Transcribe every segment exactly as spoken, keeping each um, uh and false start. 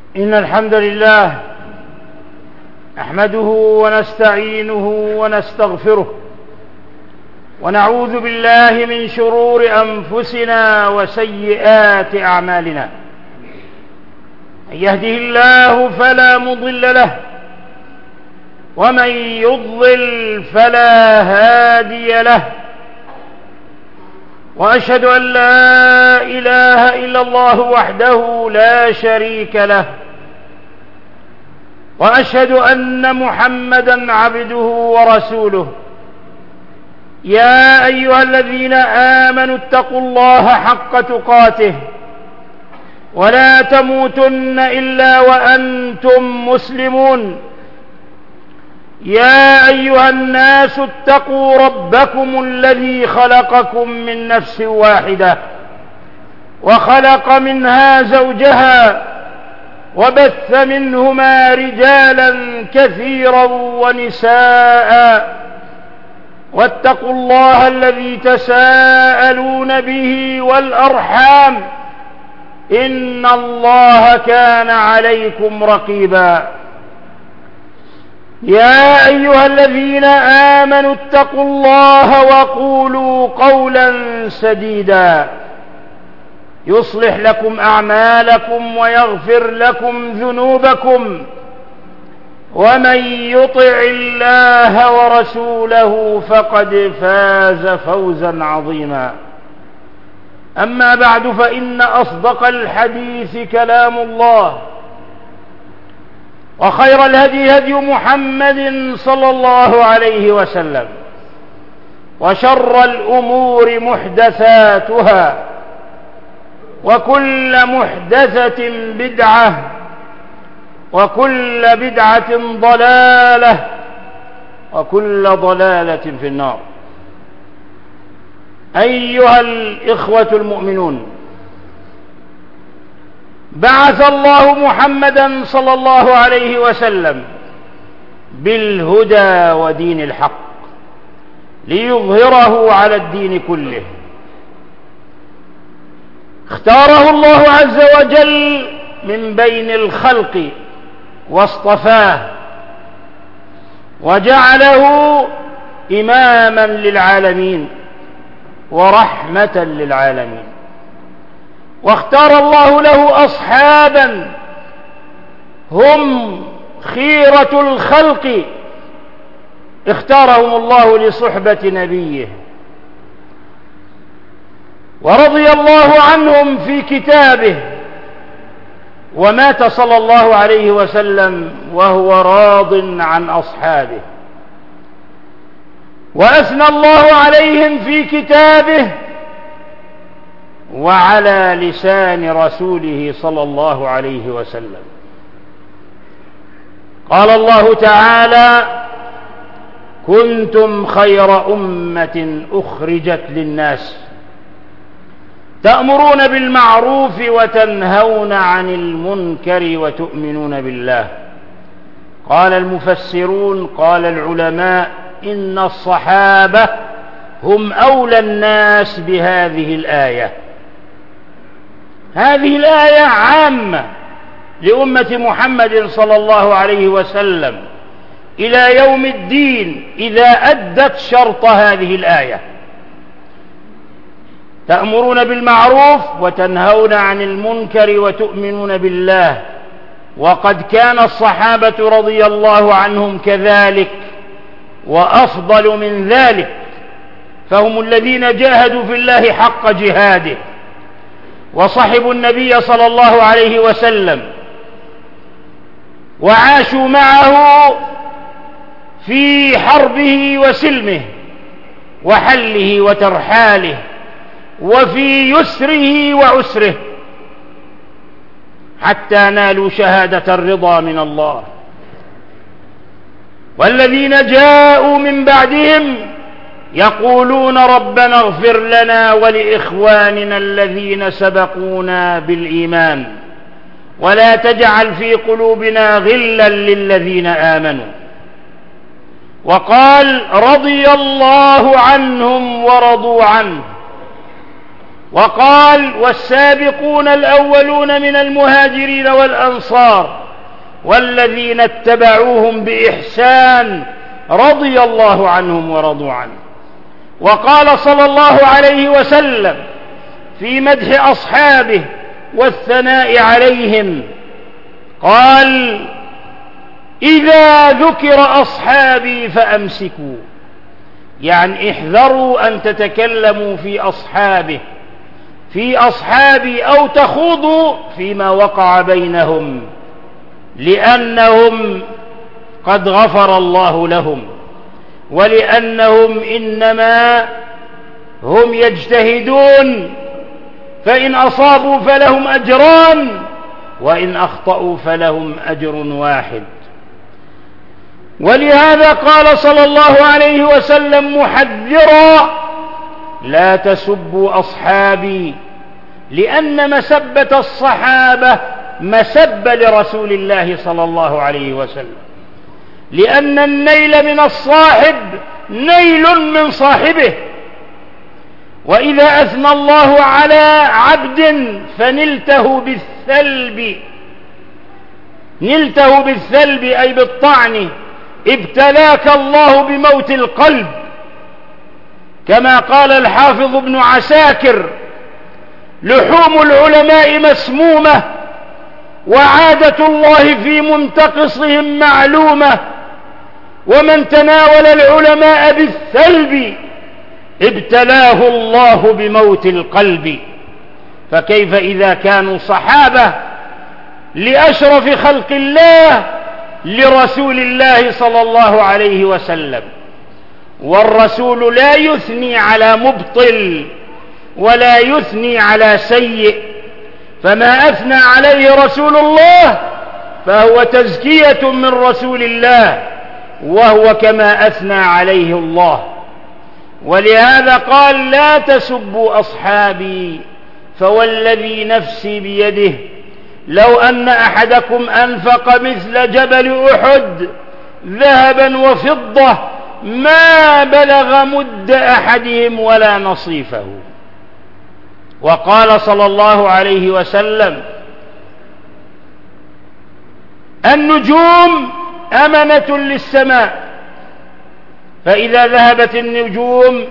إن الحمد لله نحمده ونستعينه ونستغفره ونعوذ بالله من شرور أنفسنا وسيئات أعمالنا. من يهده الله فلا مضل له ومن يضلل فلا هادي له، وأشهد أن لا إله إلا الله وحده لا شريك له، وأشهد أن محمدًا عبده ورسوله. يا أيها الذين آمنوا اتقوا الله حق تقاته ولا تموتن إلا وأنتم مسلمون. يا أيها الناس اتقوا ربكم الذي خلقكم من نفس واحدة وخلق منها زوجها وبث منهما رجالا كثيرا ونساء، واتقوا الله الذي تساءلون به والأرحام إن الله كان عليكم رقيبا. يا أيها الذين آمنوا اتقوا الله وقولوا قولا سديدا يصلح لكم أعمالكم ويغفر لكم ذنوبكم، ومن يطع الله ورسوله فقد فاز فوزا عظيما. أما بعد، فإن أصدق الحديث كلام الله، وخير الهدي هدي محمد صلى الله عليه وسلم، وشر الأمور محدثاتها، وكل محدثة بدعة، وكل بدعة ضلالة، وكل ضلالة في النار. أيها الإخوة المؤمنون، بعث الله محمدا صلى الله عليه وسلم بالهدى ودين الحق ليظهره على الدين كله. اختاره الله عز وجل من بين الخلق واصطفاه وجعله إماما للعالمين ورحمة للعالمين. واختار الله له أصحابا هم خيرة الخلق، اختارهم الله لصحبة نبيه، ورضي الله عنهم في كتابه، ومات صلى الله عليه وسلم وهو راض عن أصحابه. وأثنى الله عليهم في كتابه وعلى لسان رسوله صلى الله عليه وسلم. قال الله تعالى: كنتم خير أمة أخرجت للناس تأمرون بالمعروف وتنهون عن المنكر وتؤمنون بالله. قال المفسرون، قال العلماء: إن الصحابة هم أولى الناس بهذه الآية. هذه الآية عامة لأمة محمد صلى الله عليه وسلم إلى يوم الدين إذا أدت شرط هذه الآية: تأمرون بالمعروف وتنهون عن المنكر وتؤمنون بالله. وقد كان الصحابة رضي الله عنهم كذلك وأفضل من ذلك، فهم الذين جاهدوا في الله حق جهاده وصحبوا النبي صلى الله عليه وسلم وعاشوا معه في حربه وسلمه وحله وترحاله وفي يسره وعسره حتى نالوا شهادة الرضا من الله. والذين جاءوا من بعدهم يقولون: ربنا اغفر لنا ولإخواننا الذين سبقونا بالإيمان ولا تجعل في قلوبنا غلا للذين آمنوا. وقال: رضي الله عنهم ورضوا عنه وقال والسابقون الأولون من المهاجرين والأنصار والذين اتبعوهم بإحسان رضي الله عنهم ورضوا عنه. وقال صلى الله عليه وسلم في مدح أصحابه والثناء عليهم قال إذا ذكر أصحابي فأمسكوا، يعني احذروا أن تتكلموا في أصحابه في أصحابي أو تخوضوا فيما وقع بينهم، لأنهم قد غفر الله لهم، ولأنهم إنما هم يجتهدون، فإن أصابوا فلهم أجران وإن أخطأوا فلهم أجر واحد. ولهذا قال صلى الله عليه وسلم محذرا لا تسبوا أصحابي، لأن مسبة الصحابة مسبة لرسول الله صلى الله عليه وسلم، لأن النيل من الصاحب نيل من صاحبه، وإذا أثنى الله على عبد فنلته بالثلب، نلته بالثلب أي بالطعن، ابتلاك الله بموت القلب، كما قال الحافظ ابن عساكر لحوم العلماء مسمومة وعادة الله في منتقصهم معلومة، ومن تناول العلماء بالثلب ابتلاه الله بموت القلب. فكيف إذا كانوا صحابة لأشرف خلق الله لرسول الله صلى الله عليه وسلم، والرسول لا يثني على مبطل ولا يثني على سيء، فما أثنى عليه رسول الله فهو تزكية من رسول الله، وهو كما أثنى عليه الله. ولهذا قال لا تسبوا أصحابي فوالذي نفسي بيده لو أن أحدكم أنفق مثل جبل أحد ذهبا وفضة ما بلغ مد أحدهم ولا نصيفه. وقال صلى الله عليه وسلم النجوم أمنة للسماء، فإذا ذهبت النجوم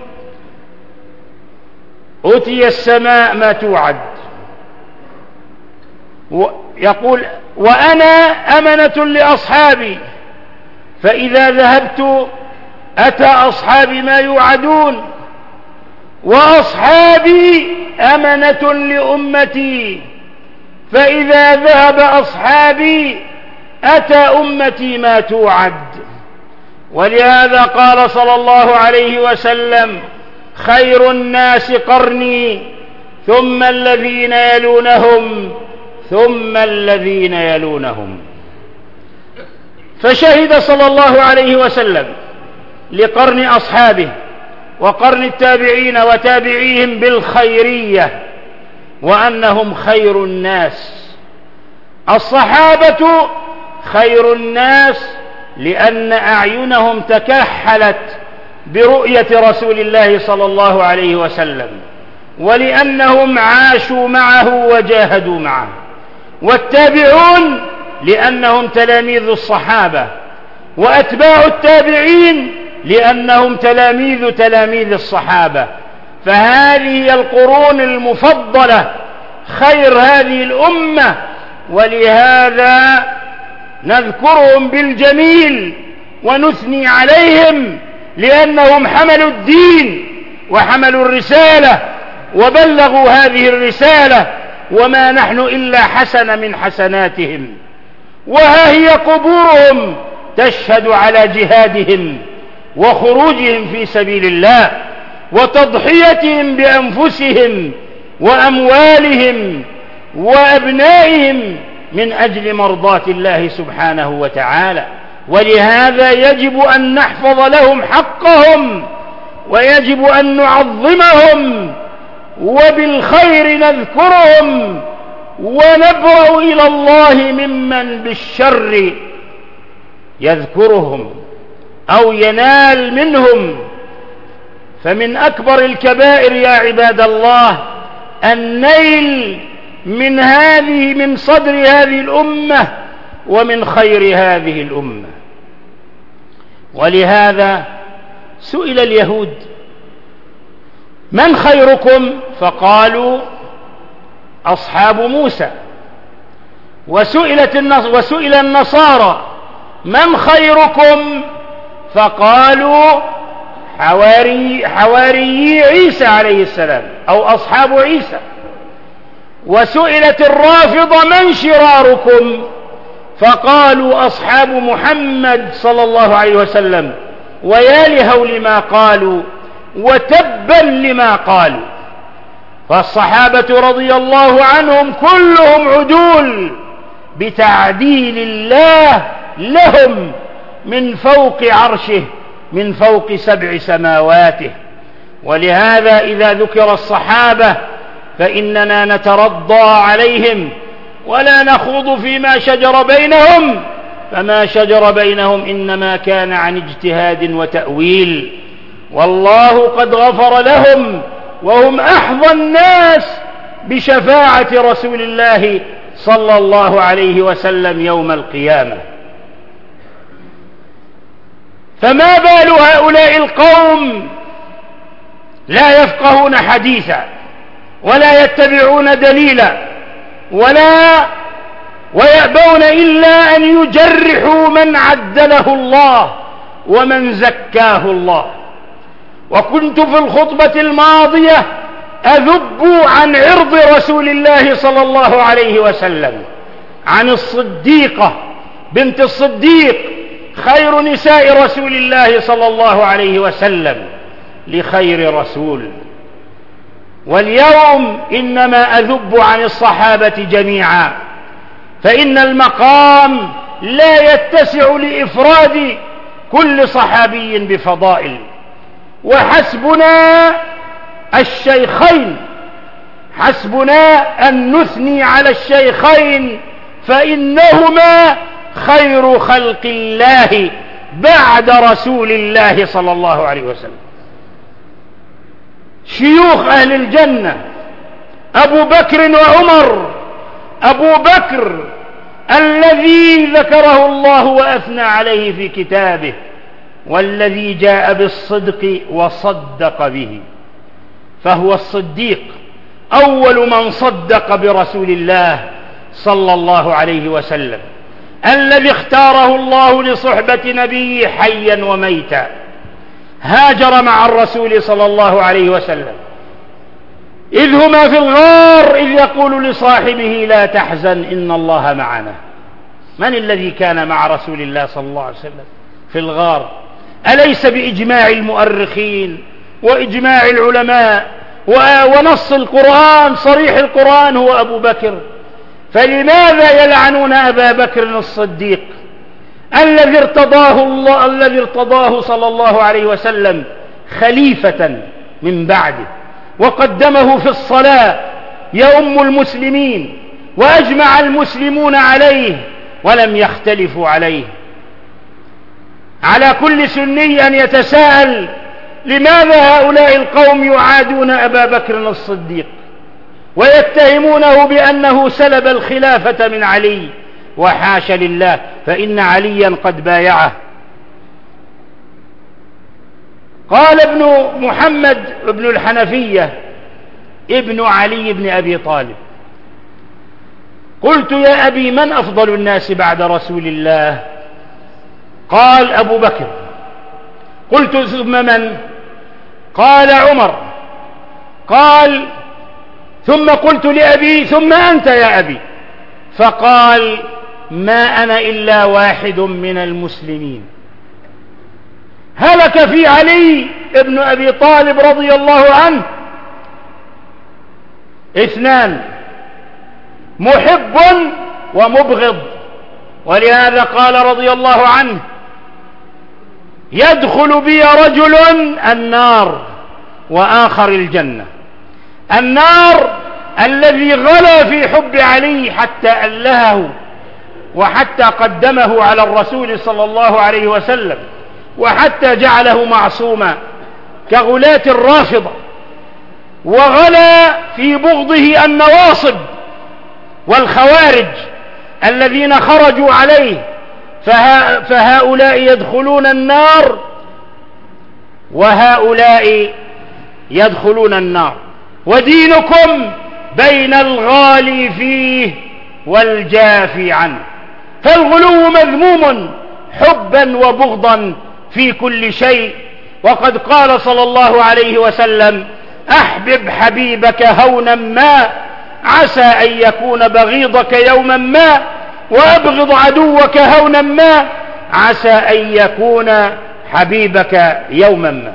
أتي السماء ما توعد. يقول وأنا أمنة لأصحابي، فإذا ذهبت أتى أصحابي ما يوعدون، وأصحابي أمنة لأمتي، فإذا ذهب أصحابي أتى أمتي ما توعد. ولهذا قال صلى الله عليه وسلم خير الناس قرني ثم الذين يلونهم ثم الذين يلونهم. فشهد صلى الله عليه وسلم لقرن أصحابه وقرن التابعين وتابعيهم بالخيرية، وأنهم خير الناس. الصحابة خير الناس لأن أعينهم تكحلت برؤية رسول الله صلى الله عليه وسلم، ولأنهم عاشوا معه وجاهدوا معه. والتابعون لأنهم تلاميذ الصحابة، وأتباع التابعين لأنهم تلاميذ تلاميذ الصحابة. فهذه هي القرون المفضلة، خير هذه الأمة، ولهذا نذكرهم بالجميل ونثني عليهم، لأنهم حملوا الدين وحملوا الرسالة وبلغوا هذه الرسالة، وما نحن إلا حسن من حسناتهم. وها هي قبورهم تشهد على جهادهم وخروجهم في سبيل الله وتضحيتهم بأنفسهم وأموالهم وأبنائهم من أجل مرضاة الله سبحانه وتعالى. ولهذا يجب أن نحفظ لهم حقهم، ويجب أن نعظمهم، وبالخير نذكرهم، ونبرأ إلى الله ممن بالشر يذكرهم أو ينال منهم. فمن أكبر الكبائر يا عباد الله النيل من هذه من صدر هذه الأمة ومن خير هذه الأمة. ولهذا سئل اليهود: من خيركم؟ فقالوا: أصحاب موسى. وسئلت وسئل النصارى: من خيركم؟ فقالوا: حواري حواري عيسى عليه السلام أو أصحاب عيسى. وسئلت الرافضة: من شراركم؟ فقالوا: أصحاب محمد صلى الله عليه وسلم. ويا لهول ما قالوا وتبا لما قالوا. فالصحابة رضي الله عنهم كلهم عدول بتعديل الله لهم من فوق عرشه، من فوق سبع سماواته. ولهذا إذا ذكر الصحابة فإننا نترضى عليهم ولا نخوض فيما شجر بينهم، فما شجر بينهم إنما كان عن اجتهاد وتأويل، والله قد غفر لهم وهم أحظى الناس بشفاعة رسول الله صلى الله عليه وسلم يوم القيامة. فما بال هؤلاء القوم لا يفقهون حديثا ولا يتبعون دليلا ولا ويأبون إلا أن يجرحوا من عدله الله ومن زكاه الله. وكنت في الخطبة الماضية أذب عن عرض رسول الله صلى الله عليه وسلم، عن الصديقة بنت الصديق خير نساء رسول الله صلى الله عليه وسلم لخير رسول. واليوم إنما أذب عن الصحابة جميعا، فإن المقام لا يتسع لإفراد كل صحابي بفضائل، وحسبنا الشيخين، حسبنا أن نثني على الشيخين فإنهما خير خلق الله بعد رسول الله صلى الله عليه وسلم. شيوخ أهل الجنة أبو بكر وعمر. أبو بكر الذي ذكره الله وأثنى عليه في كتابه، والذي جاء بالصدق وصدق به، فهو الصديق أول من صدق برسول الله صلى الله عليه وسلم، الذي اختاره الله لصحبة نبيه حيا وميتا. هاجر مع الرسول صلى الله عليه وسلم إذ هما في الغار إذ يقول لصاحبه: لا تحزن إن الله معنا. من الذي كان مع رسول الله صلى الله عليه وسلم في الغار؟ أليس بإجماع المؤرخين وإجماع العلماء ونص القرآن صريح القرآن هو أبو بكر؟ فلماذا يلعنون أبا بكر الصديق الذي ارتضاه الله الذي ارتضاه صلى الله عليه وسلم خليفة من بعده، وقدمه في الصلاة يؤم المسلمين وأجمع المسلمون عليه ولم يختلفوا عليه؟ على كل سني أن يتساءل: لماذا هؤلاء القوم يعادون أبا بكر الصديق ويتهمونه بأنه سلب الخلافة من علي؟ وحاش لله، فإن عليا قد بايعه. قال ابن محمد ابن الحنفية ابن علي بن أبي طالب: قلت يا أبي من أفضل الناس بعد رسول الله؟ قال: أبو بكر. قلت: ثم من؟ قال: عمر. قال: ثم قلت لأبي: ثم أنت يا أبي؟ فقال: ما أنا إلا واحد من المسلمين. هلك في علي ابن أبي طالب رضي الله عنه اثنان: محب ومبغض. ولهذا قال رضي الله عنه: يدخل بي رجل النار وآخر الجنة. النار الذي غلا في حب علي حتى ألهه وحتى قدمه على الرسول صلى الله عليه وسلم وحتى جعله معصوما كغلاة الرافضة. وغلا في بغضه النواصب والخوارج الذين خرجوا عليه، فهؤلاء يدخلون النار وهؤلاء يدخلون النار، ودينكم بين الغالي فيه والجافي عنه. فالغلو مذموم حبا وبغضا في كل شيء، وقد قال صلى الله عليه وسلم: أحبب حبيبك هونا ما عسى أن يكون بغيضك يوما ما، وأبغض عدوك هونا ما عسى أن يكون حبيبك يوما ما.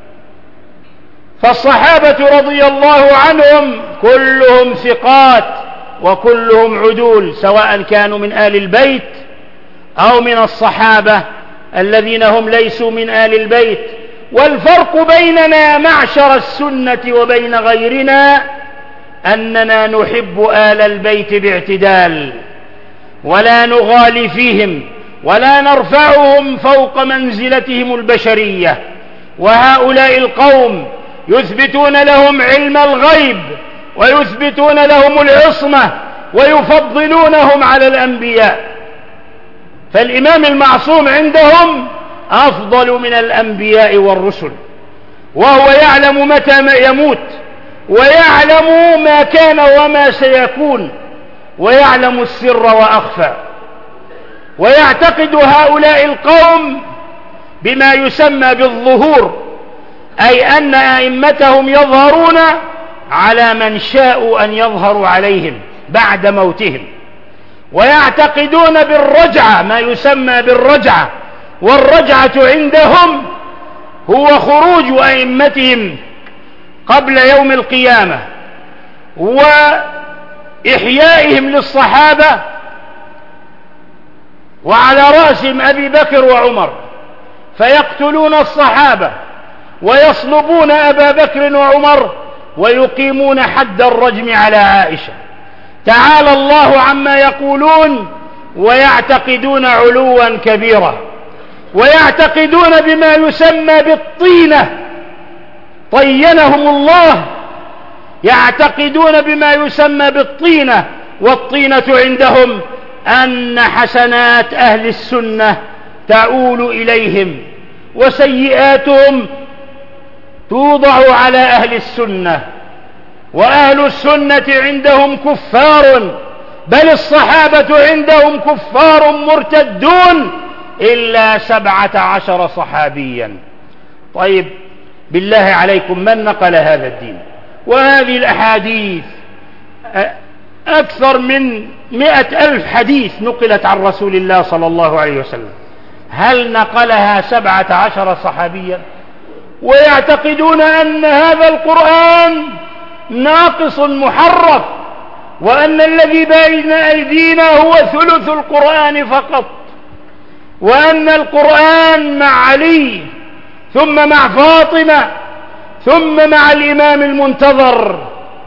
فالصحابة رضي الله عنهم كلهم ثقات وكلهم عدول، سواء كانوا من آل البيت أو من الصحابة الذين هم ليسوا من آل البيت. والفرق بيننا معشر السنة وبين غيرنا أننا نحب آل البيت باعتدال، ولا نغالي فيهم ولا نرفعهم فوق منزلتهم البشرية. وهؤلاء القوم يثبتون لهم علم الغيب ويثبتون لهم العصمة ويفضلونهم على الأنبياء، فالإمام المعصوم عندهم أفضل من الأنبياء والرسل، وهو يعلم متى يموت ويعلم ما كان وما سيكون ويعلم السر وأخفى. ويعتقد هؤلاء القوم بما يسمى بالظهور، أي أن أئمتهم يظهرون على من شاءوا أن يظهروا عليهم بعد موتهم. ويعتقدون بالرجعة، ما يسمى بالرجعة، والرجعة عندهم هو خروج أئمتهم قبل يوم القيامة وإحيائهم للصحابة، وعلى رأسهم أبي بكر وعمر، فيقتلون الصحابة ويصلبون أبا بكر وعمر ويقيمون حد الرجم على عائشة. تعالى الله عما يقولون، ويعتقدون علوا كبيرا. ويعتقدون بما يسمى بالطينة، طينهم الله، يعتقدون بما يسمى بالطينة. والطينة عندهم أن حسنات أهل السنة تعول إليهم وسيئاتهم توضع على أهل السنة، وأهل السنة عندهم كفار، بل الصحابة عندهم كفار مرتدون إلا سبعة عشر صحابيا. طيب بالله عليكم، من نقل هذا الدين؟ وهذه الأحاديث أكثر من مئة ألف حديث نقلت عن رسول الله صلى الله عليه وسلم، هل نقلها سبعة عشر صحابيا؟ ويعتقدون أن هذا القرآن ناقص محرف، وأن الذي بين أيدينا هو ثلث القرآن فقط، وأن القرآن مع علي ثم مع فاطمة ثم مع الإمام المنتظر،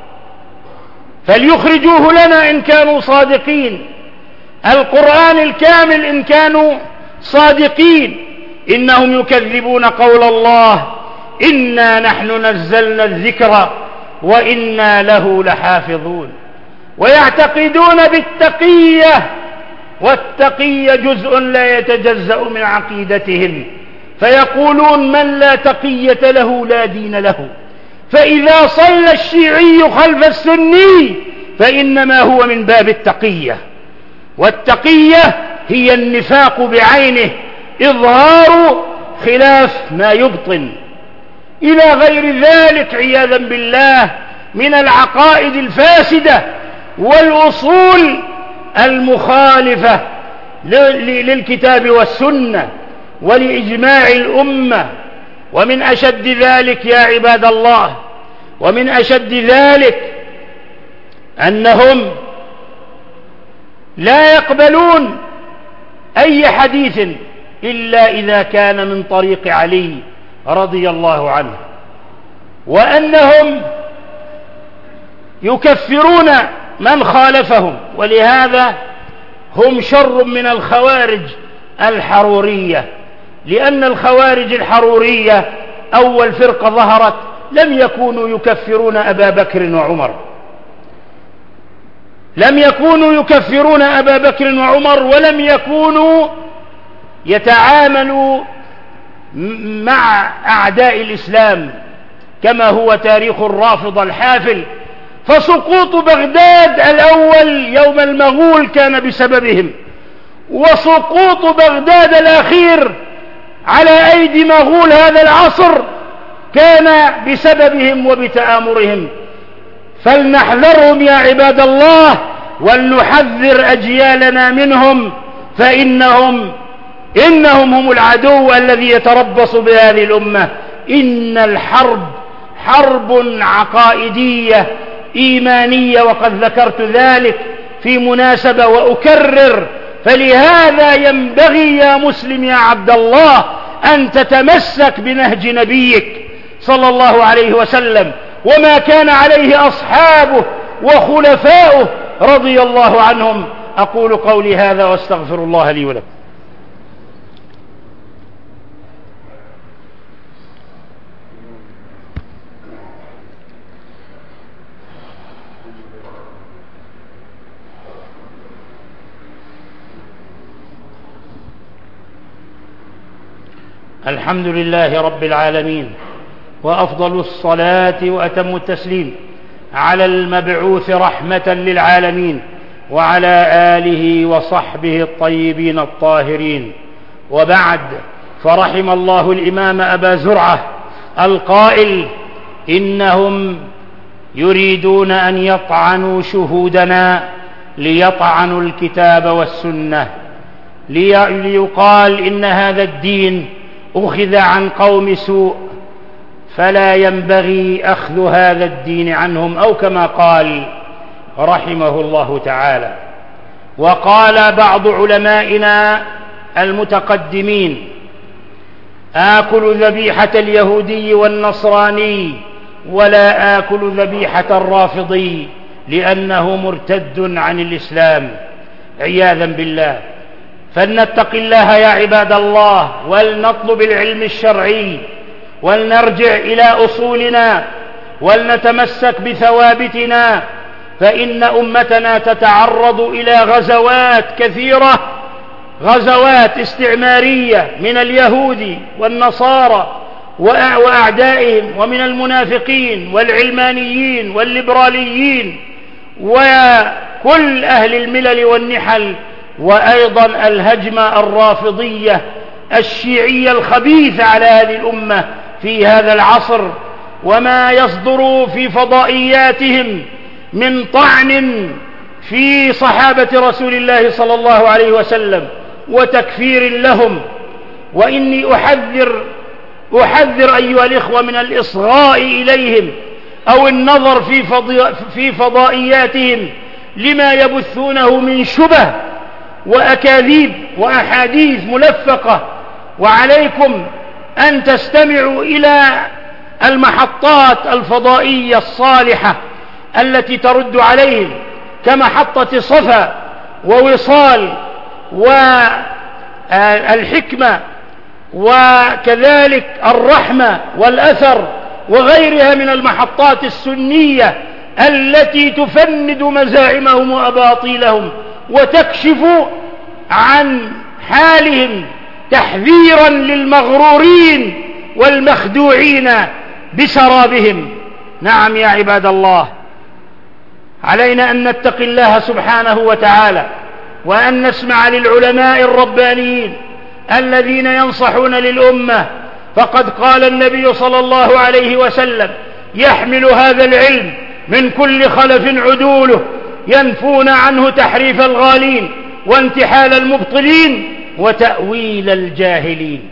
فليخرجوه لنا إن كانوا صادقين، القرآن الكامل إن كانوا صادقين. إنهم يكذبون قول الله: إنا نحن نزلنا الذكر وإنا له لحافظون. ويعتقدون بالتقية، والتقية جزء لا يتجزأ من عقيدتهم، فيقولون: من لا تقية له لا دين له. فإذا صلى الشيعي خلف السني فإنما هو من باب التقية، والتقية هي النفاق بعينه، إظهار خلاف ما يبطن، إلى غير ذلك عياذا بالله من العقائد الفاسدة والأصول المخالفة للكتاب والسنة ولإجماع الأمة. ومن أشد ذلك يا عباد الله، ومن أشد ذلك أنهم لا يقبلون أي حديث إلا إذا كان من طريق علي رضي الله عنه، وأنهم يكفرون من خالفهم، ولهذا هم شر من الخوارج الحرورية، لأن الخوارج الحرورية أول فرقة ظهرت لم يكونوا يكفرون أبا بكر وعمر، لم يكونوا يكفرون أبا بكر وعمر، ولم يكونوا يتعاملوا مع أعداء الإسلام كما هو تاريخ الرافضة الحافل. فسقوط بغداد الأول يوم المغول كان بسببهم، وسقوط بغداد الأخير على أيدي مغول هذا العصر كان بسببهم وبتآمرهم. فلنحذرهم يا عباد الله، ولنحذر أجيالنا منهم، فإنهم إنهم هم العدو الذي يتربص بهذه الأمة. إن الحرب حرب عقائدية إيمانية، وقد ذكرت ذلك في مناسبة وأكرر. فلهذا ينبغي يا مسلم يا عبد الله أن تتمسك بنهج نبيك صلى الله عليه وسلم وما كان عليه أصحابه وخلفاؤه رضي الله عنهم. أقول قولي هذا واستغفر الله لي ولكم. الحمد لله رب العالمين، وأفضل الصلاة وأتم التسليم على المبعوث رحمة للعالمين وعلى آله وصحبه الطيبين الطاهرين. وبعد، فرحم الله الإمام أبا زرعة القائل: إنهم يريدون أن يطعنوا شهودنا ليطعنوا الكتاب والسنة، ليقال إن هذا الدين أخذ عن قوم سوء، فلا ينبغي أخذ هذا الدين عنهم، أو كما قال رحمه الله تعالى. وقال بعض علمائنا المتقدمين: آكل ذبيحة اليهودي والنصراني ولا آكل ذبيحة الرافضي، لأنه مرتد عن الإسلام عياذا بالله. فلنتق الله يا عباد الله، ولنطلب العلم الشرعي، ولنرجع إلى أصولنا، ولنتمسك بثوابتنا، فإن أمتنا تتعرض إلى غزوات كثيرة، غزوات استعمارية من اليهود والنصارى وأعدائهم، ومن المنافقين والعلمانيين والليبراليين وكل أهل الملل والنحل، وأيضا الهجمة الرافضية الشيعية الخبيثة على هذه الأمة في هذا العصر، وما يصدر في فضائياتهم من طعن في صحابة رسول الله صلى الله عليه وسلم وتكفير لهم. وإني أحذر أحذر أيها الإخوة من الإصغاء إليهم أو النظر في, في فضائياتهم لما يبثونه من شبه وأكاذيب وأحاديث ملفقة. وعليكم أن تستمعوا إلى المحطات الفضائية الصالحة التي ترد عليهم، كمحطة صفا ووصال والحكمة، وكذلك الرحمة والأثر، وغيرها من المحطات السنية التي تفند مزاعمهم وأباطيلهم وتكشف عن حالهم تحذيرا للمغرورين والمخدوعين بسرابهم. نعم يا عباد الله، علينا أن نتقي الله سبحانه وتعالى، وأن نسمع للعلماء الربانيين الذين ينصحون للأمة. فقد قال النبي صلى الله عليه وسلم: يحمل هذا العلم من كل خلف عدوله، ينفون عنه تحريف الغالين وانتحال المبطلين وتأويل الجاهلين.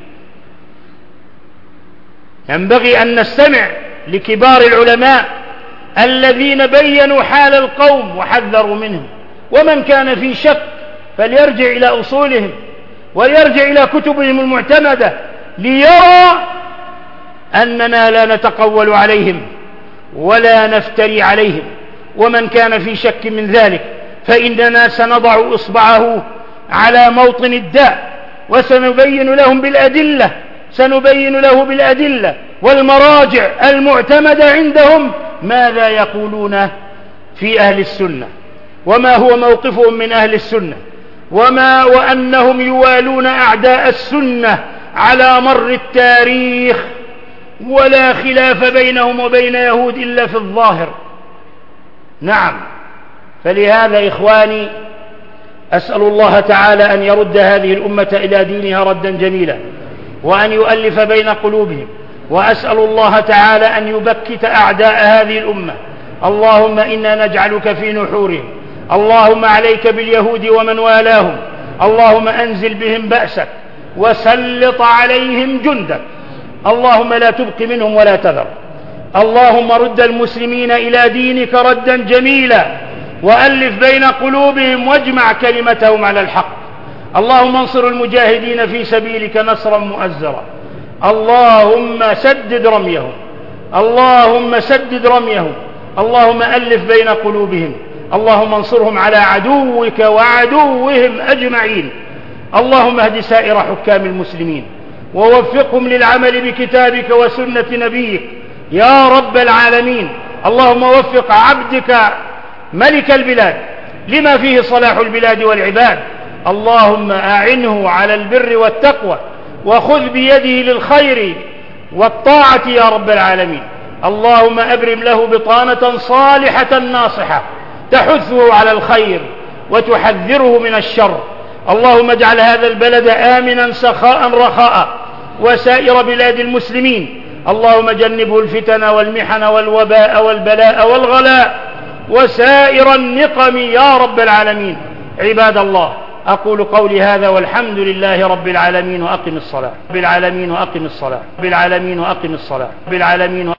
ينبغي أن نستمع لكبار العلماء الذين بينوا حال القوم وحذروا منهم. ومن كان في شك فليرجع إلى أصولهم وليرجع إلى كتبهم المعتمدة ليرى أننا لا نتقول عليهم ولا نفتري عليهم. ومن كان في شك من ذلك فإننا سنضع إصبعه على موطن الداء، وسنبين لهم بالأدلة سنبين له بالأدلة والمراجع المعتمدة عندهم ماذا يقولون في أهل السنة، وما هو موقفهم من أهل السنة، وما وأنهم يوالون أعداء السنة على مر التاريخ، ولا خلاف بينهم وبين يهود إلا في الظاهر. نعم، فلهذا إخواني أسأل الله تعالى أن يرد هذه الأمة إلى دينها ردا جميلا، وأن يؤلف بين قلوبهم، وأسأل الله تعالى أن يبكت أعداء هذه الأمة. اللهم إنا نجعلك في نحورهم، اللهم عليك باليهود ومن والاهم، اللهم أنزل بهم بأسك وسلط عليهم جندك، اللهم لا تبق منهم ولا تذر. اللهم رد المسلمين إلى دينك ردا جميلا، وألف بين قلوبهم واجمع كلمتهم على الحق. اللهم انصر المجاهدين في سبيلك نصرا مؤزرا، اللهم سدد رميهم، اللهم سدد رميهم، اللهم ألف بين قلوبهم، اللهم انصرهم على عدوك وعدوهم أجمعين. اللهم اهد سائر حكام المسلمين ووفقهم للعمل بكتابك وسنة نبيك يا رب العالمين. اللهم وفق عبدك ملك البلاد لما فيه صلاح البلاد والعباد، اللهم أعنه على البر والتقوى، وخذ بيده للخير والطاعة يا رب العالمين. اللهم أبرم له بطانة صالحة ناصحة تحثه على الخير وتحذره من الشر. اللهم اجعل هذا البلد آمنا سخاء رخاء، وسائر بلاد المسلمين. اللهم جنبه الفتن والمحن والوباء والبلاء والغلاء وسائر النقم يا رب العالمين. عباد الله، أقول قولي هذا والحمد لله رب العالمين، وأقم الصلاة بالعالمين، وأقم الصلاة بالعالمين، وأقم الصلاة بالعالمين.